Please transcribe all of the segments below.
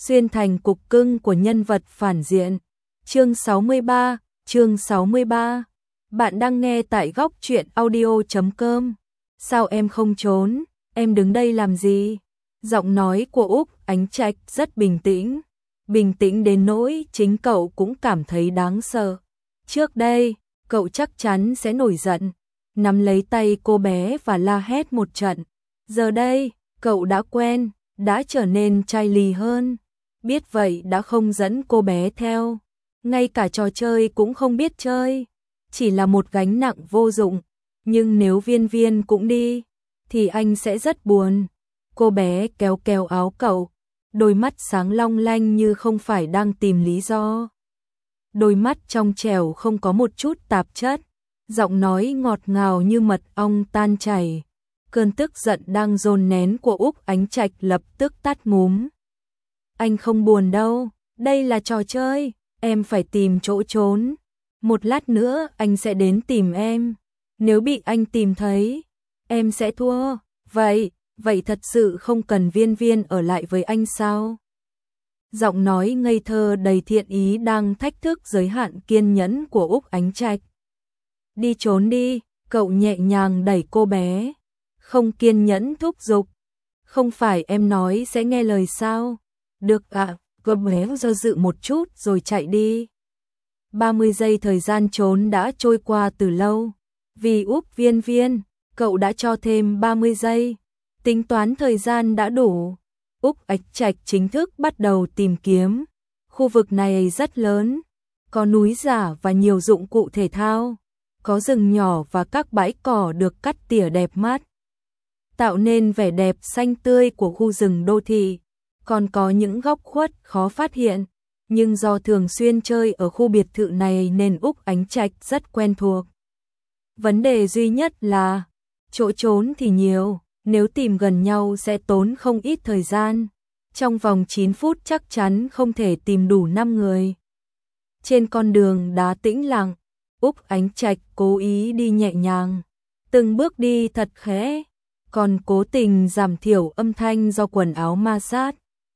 xuyên thành cục cưng của nhân vật phản diện. Chương 63. Bạn đang nghe tại góc truyện audio.com. Sao em không trốn, em đứng đây làm gì? Giọng nói của Úc Ánh Trạch rất bình tĩnh đến nỗi chính cậu cũng cảm thấy đáng sợ. Trước đây, cậu chắc chắn sẽ nổi giận, nắm lấy tay cô bé và la hét một trận. Giờ đây, cậu đã quen, đã trở nên chai lì hơn. Biết vậy đã không dẫn cô bé theo, ngay cả trò chơi cũng không biết chơi, chỉ là một gánh nặng vô dụng. Nhưng nếu Viên Viên cũng đi, thì anh sẽ rất buồn. Cô bé kéo kéo áo cậu, đôi mắt sáng long lanh như không phải đang tìm lý do. Đôi mắt trong trẻo không có một chút tạp chất, giọng nói ngọt ngào như mật ong tan chảy. Cơn tức giận đang dồn nén của Úc Ánh Trạch lập tức tắt ngúm. Anh không buồn đâu, đây là trò chơi, em phải tìm chỗ trốn. Một lát nữa anh sẽ đến tìm em. Nếu bị anh tìm thấy, em sẽ thua. Vậy thật sự không cần Viên Viên ở lại với anh sao? Giọng nói ngây thơ đầy thiện ý đang thách thức giới hạn kiên nhẫn của Úc Ánh Trạch. Đi trốn đi, cậu nhẹ nhàng đẩy cô bé, không kiên nhẫn thúc giục. Không phải em nói sẽ nghe lời sao? Được ạ, cô bé do dự một chút rồi chạy đi. 30 giây thời gian trốn đã trôi qua từ lâu. Vì Úc Viên Viên, cậu đã cho thêm 30 giây. Tính toán thời gian đã đủ. Úc Ánh Trạch chính thức bắt đầu tìm kiếm. Khu vực này rất lớn, có núi giả và nhiều dụng cụ thể thao, có rừng nhỏ và các bãi cỏ được cắt tỉa đẹp mắt, tạo nên vẻ đẹp xanh tươi của khu rừng đô thị. Còn có những góc khuất khó phát hiện, nhưng do thường xuyên chơi ở khu biệt thự này nên Úc Ánh Trạch rất quen thuộc. Vấn đề duy nhất là chỗ trốn thì nhiều, nếu tìm gần nhau sẽ tốn không ít thời gian. Trong vòng 9 phút chắc chắn không thể tìm đủ 5 người. Trên con đường đá tĩnh lặng, Úc Ánh Trạch cố ý đi nhẹ nhàng, từng bước đi thật khẽ, còn cố tình giảm thiểu âm thanh do quần áo ma sát.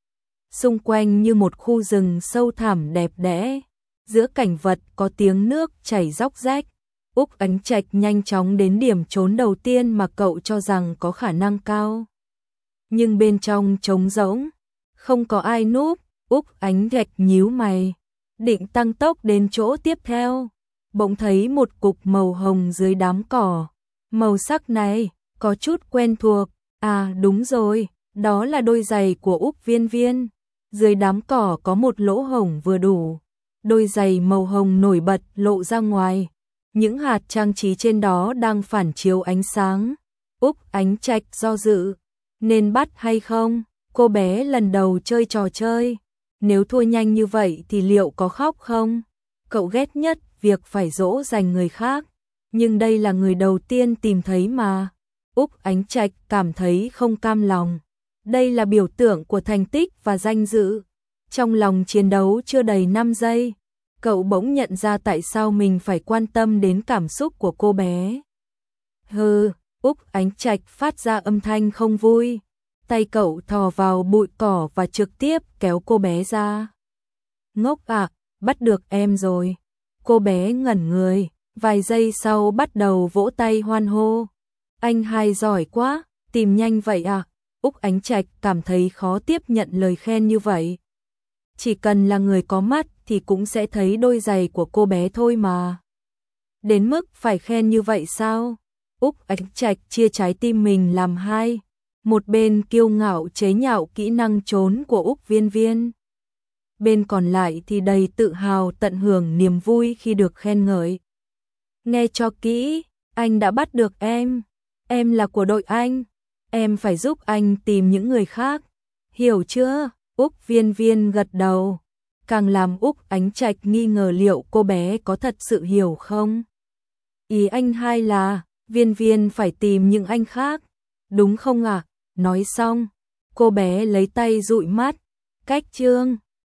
Xung quanh như một khu rừng sâu thẳm đẹp đẽ, giữa cảnh vật có tiếng nước chảy róc rách. Úc Ánh Trạch nhanh chóng đến điểm trốn đầu tiên mà cậu cho rằng có khả năng cao. Nhưng bên trong trống rỗng, không có ai núp. Úc Ánh Trạch nhíu mày, định tăng tốc đến chỗ tiếp theo, bỗng thấy một cục màu hồng dưới đám cỏ. Màu sắc này có chút quen thuộc. À đúng rồi, đó là đôi giày của Úc Viên Viên. Dưới đám cỏ có một lỗ hổng vừa đủ, đôi giày màu hồng nổi bật lộ ra ngoài. Những hạt trang trí trên đó đang phản chiếu ánh sáng. Úc Ánh Trạch do dự, nên bắt hay không? Cô bé lần đầu chơi trò chơi, nếu thua nhanh như vậy thì liệu có khóc không? Cậu ghét nhất việc phải dỗ dành người khác, nhưng đây là người đầu tiên tìm thấy mà. Úc Ánh Trạch cảm thấy không cam lòng. Đây là biểu tượng của thành tích và danh dự. Trong lòng chiến đấu chưa đầy 5 giây, cậu bỗng nhận ra tại sao mình phải quan tâm đến cảm xúc của cô bé. Hừ, Úc Ánh Trạch phát ra âm thanh không vui. Tay cậu thò vào bụi cỏ và trực tiếp kéo cô bé ra. Ngốc ạ, bắt được em rồi. Cô bé ngẩn người, vài giây sau bắt đầu vỗ tay hoan hô. Anh hai giỏi quá, tìm nhanh vậy à? Úc Ánh Trạch cảm thấy khó tiếp nhận lời khen như vậy. Chỉ cần là người có mắt thì cũng sẽ thấy đôi giày của cô bé thôi mà. Đến mức phải khen như vậy sao? Úc Ánh Trạch chia trái tim mình làm hai. Một bên kiêu ngạo chế nhạo kỹ năng trốn của Úc Viên Viên, bên còn lại thì đầy tự hào tận hưởng niềm vui khi được khen ngợi. Nghe cho kỹ, anh đã bắt được em là của đội anh, em phải giúp anh tìm những người khác, hiểu chưa? Úc Viên Viên gật đầu, càng làm Úc Ánh Trạch nghi ngờ liệu cô bé có thật sự hiểu không. Ý anh hai là Viên Viên phải tìm những anh khác, đúng không ạ? Nói xong, cô bé lấy tay dụi mắt, cách chương.